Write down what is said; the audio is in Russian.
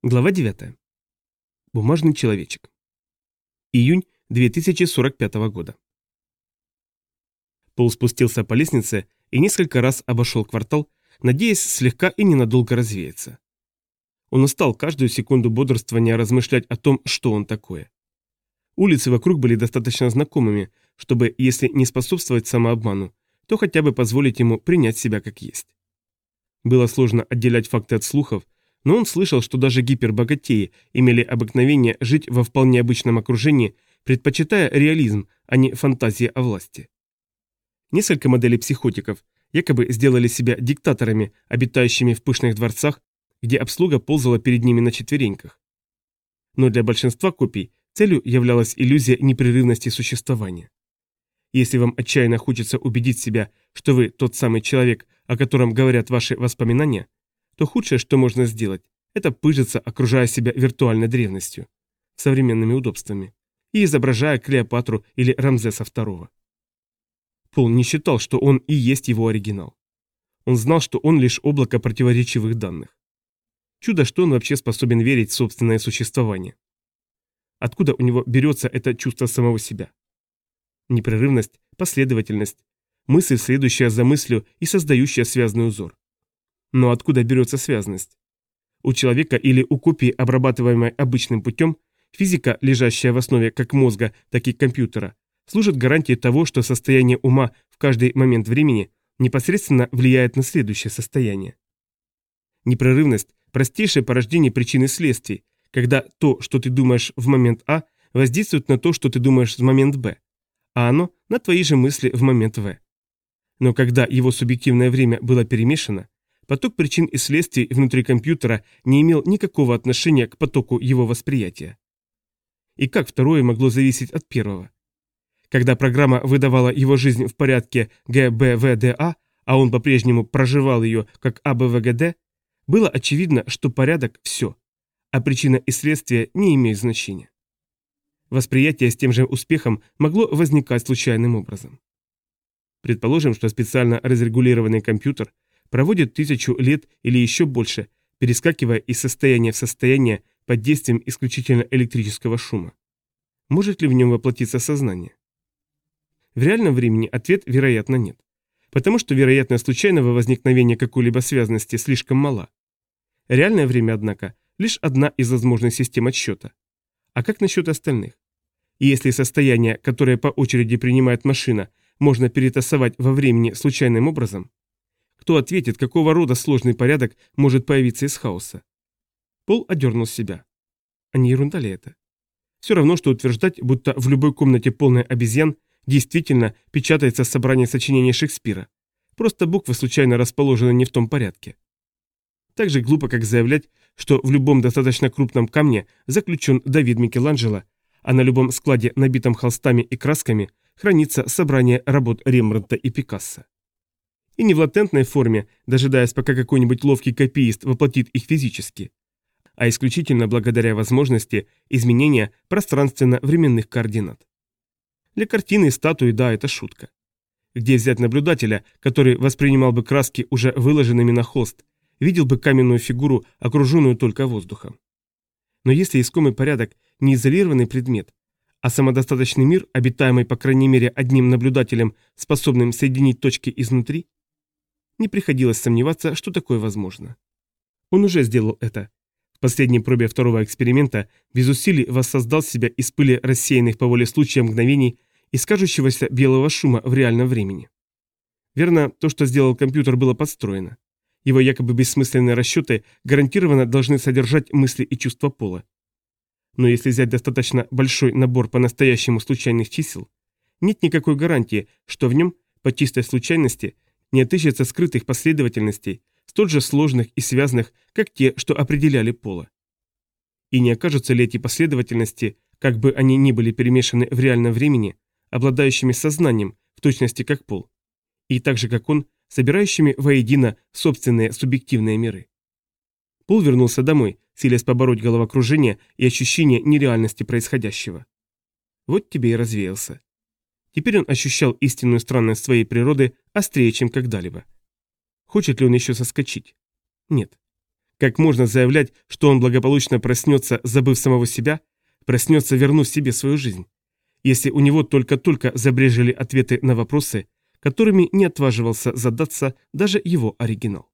Глава 9. Бумажный человечек. Июнь 2045 года. Пол спустился по лестнице и несколько раз обошел квартал, надеясь слегка и ненадолго развеяться. Он устал каждую секунду бодрствования размышлять о том, что он такое. Улицы вокруг были достаточно знакомыми, чтобы, если не способствовать самообману, то хотя бы позволить ему принять себя как есть. Было сложно отделять факты от слухов, но он слышал, что даже гипербогатеи имели обыкновение жить во вполне обычном окружении, предпочитая реализм, а не фантазии о власти. Несколько моделей психотиков якобы сделали себя диктаторами, обитающими в пышных дворцах, где обслуга ползала перед ними на четвереньках. Но для большинства копий целью являлась иллюзия непрерывности существования. Если вам отчаянно хочется убедить себя, что вы тот самый человек, о котором говорят ваши воспоминания, то худшее, что можно сделать, это пыжиться, окружая себя виртуальной древностью, современными удобствами, и изображая Клеопатру или Рамзеса II. Пол не считал, что он и есть его оригинал. Он знал, что он лишь облако противоречивых данных. Чудо, что он вообще способен верить в собственное существование. Откуда у него берется это чувство самого себя? Непрерывность, последовательность, мысль, следующая за мыслью и создающая связный узор. Но откуда берется связность? У человека или у копии, обрабатываемой обычным путем, физика, лежащая в основе как мозга, так и компьютера, служит гарантией того, что состояние ума в каждый момент времени непосредственно влияет на следующее состояние. Непрерывность – простейшее порождение причин и следствий, когда то, что ты думаешь в момент А, воздействует на то, что ты думаешь в момент Б, а оно – на твои же мысли в момент В. Но когда его субъективное время было перемешано, поток причин и следствий внутри компьютера не имел никакого отношения к потоку его восприятия. И как второе могло зависеть от первого? Когда программа выдавала его жизнь в порядке ГБВДА, а он по-прежнему проживал ее как АБВГД, было очевидно, что порядок – все, а причина и следствие не имеют значения. Восприятие с тем же успехом могло возникать случайным образом. Предположим, что специально разрегулированный компьютер проводит 1000 лет или еще больше, перескакивая из состояния в состояние под действием исключительно электрического шума. Может ли в нем воплотиться сознание? В реальном времени ответ, вероятно, нет. Потому что вероятность случайного возникновения какой-либо связности слишком мала. Реальное время, однако, лишь одна из возможных систем отсчета. А как насчет остальных? И если состояние, которое по очереди принимает машина, можно перетасовать во времени случайным образом, кто ответит, какого рода сложный порядок может появиться из хаоса? Пол одернул себя. А не ерунда ли это? Все равно, что утверждать, будто в любой комнате полной обезьян действительно печатается собрание сочинений Шекспира. Просто буквы случайно расположены не в том порядке. Так же глупо, как заявлять, что в любом достаточно крупном камне заключен Давид Микеланджело, а на любом складе, набитом холстами и красками, хранится собрание работ Рембрандта и Пикассо. И не в латентной форме, дожидаясь, пока какой-нибудь ловкий копиист воплотит их физически, а исключительно благодаря возможности изменения пространственно-временных координат. Для картины и статуи, да, это шутка. Где взять наблюдателя, который воспринимал бы краски уже выложенными на холст, видел бы каменную фигуру, окруженную только воздухом? Но если искомый порядок не изолированный предмет, а самодостаточный мир, обитаемый по крайней мере одним наблюдателем, способным соединить точки изнутри, не приходилось сомневаться, что такое возможно. Он уже сделал это. В последней пробе второго эксперимента без усилий воссоздал себя из пыли рассеянных по воле случая мгновений и скажущегося белого шума в реальном времени. Верно, то, что сделал компьютер, было подстроено. Его якобы бессмысленные расчеты гарантированно должны содержать мысли и чувства Пола. Но если взять достаточно большой набор по-настоящему случайных чисел, нет никакой гарантии, что в нем, по чистой случайности, не отыщется скрытых последовательностей, столь же сложных и связанных, как те, что определяли Пола. И не окажутся ли эти последовательности, как бы они ни были перемешаны в реальном времени, обладающими сознанием, в точности как Пол, и так же как он, собирающими воедино собственные субъективные миры. Пол вернулся домой, силясь побороть головокружение и ощущение нереальности происходящего. Вот тебе и развеялся. Теперь он ощущал истинную странность своей природы острее, чем когда-либо. Хочет ли он еще соскочить? Нет. Как можно заявлять, что он благополучно проснется, забыв самого себя, проснется, вернув себе свою жизнь, если у него только-только забрежили ответы на вопросы, которыми не отваживался задаться даже его оригинал?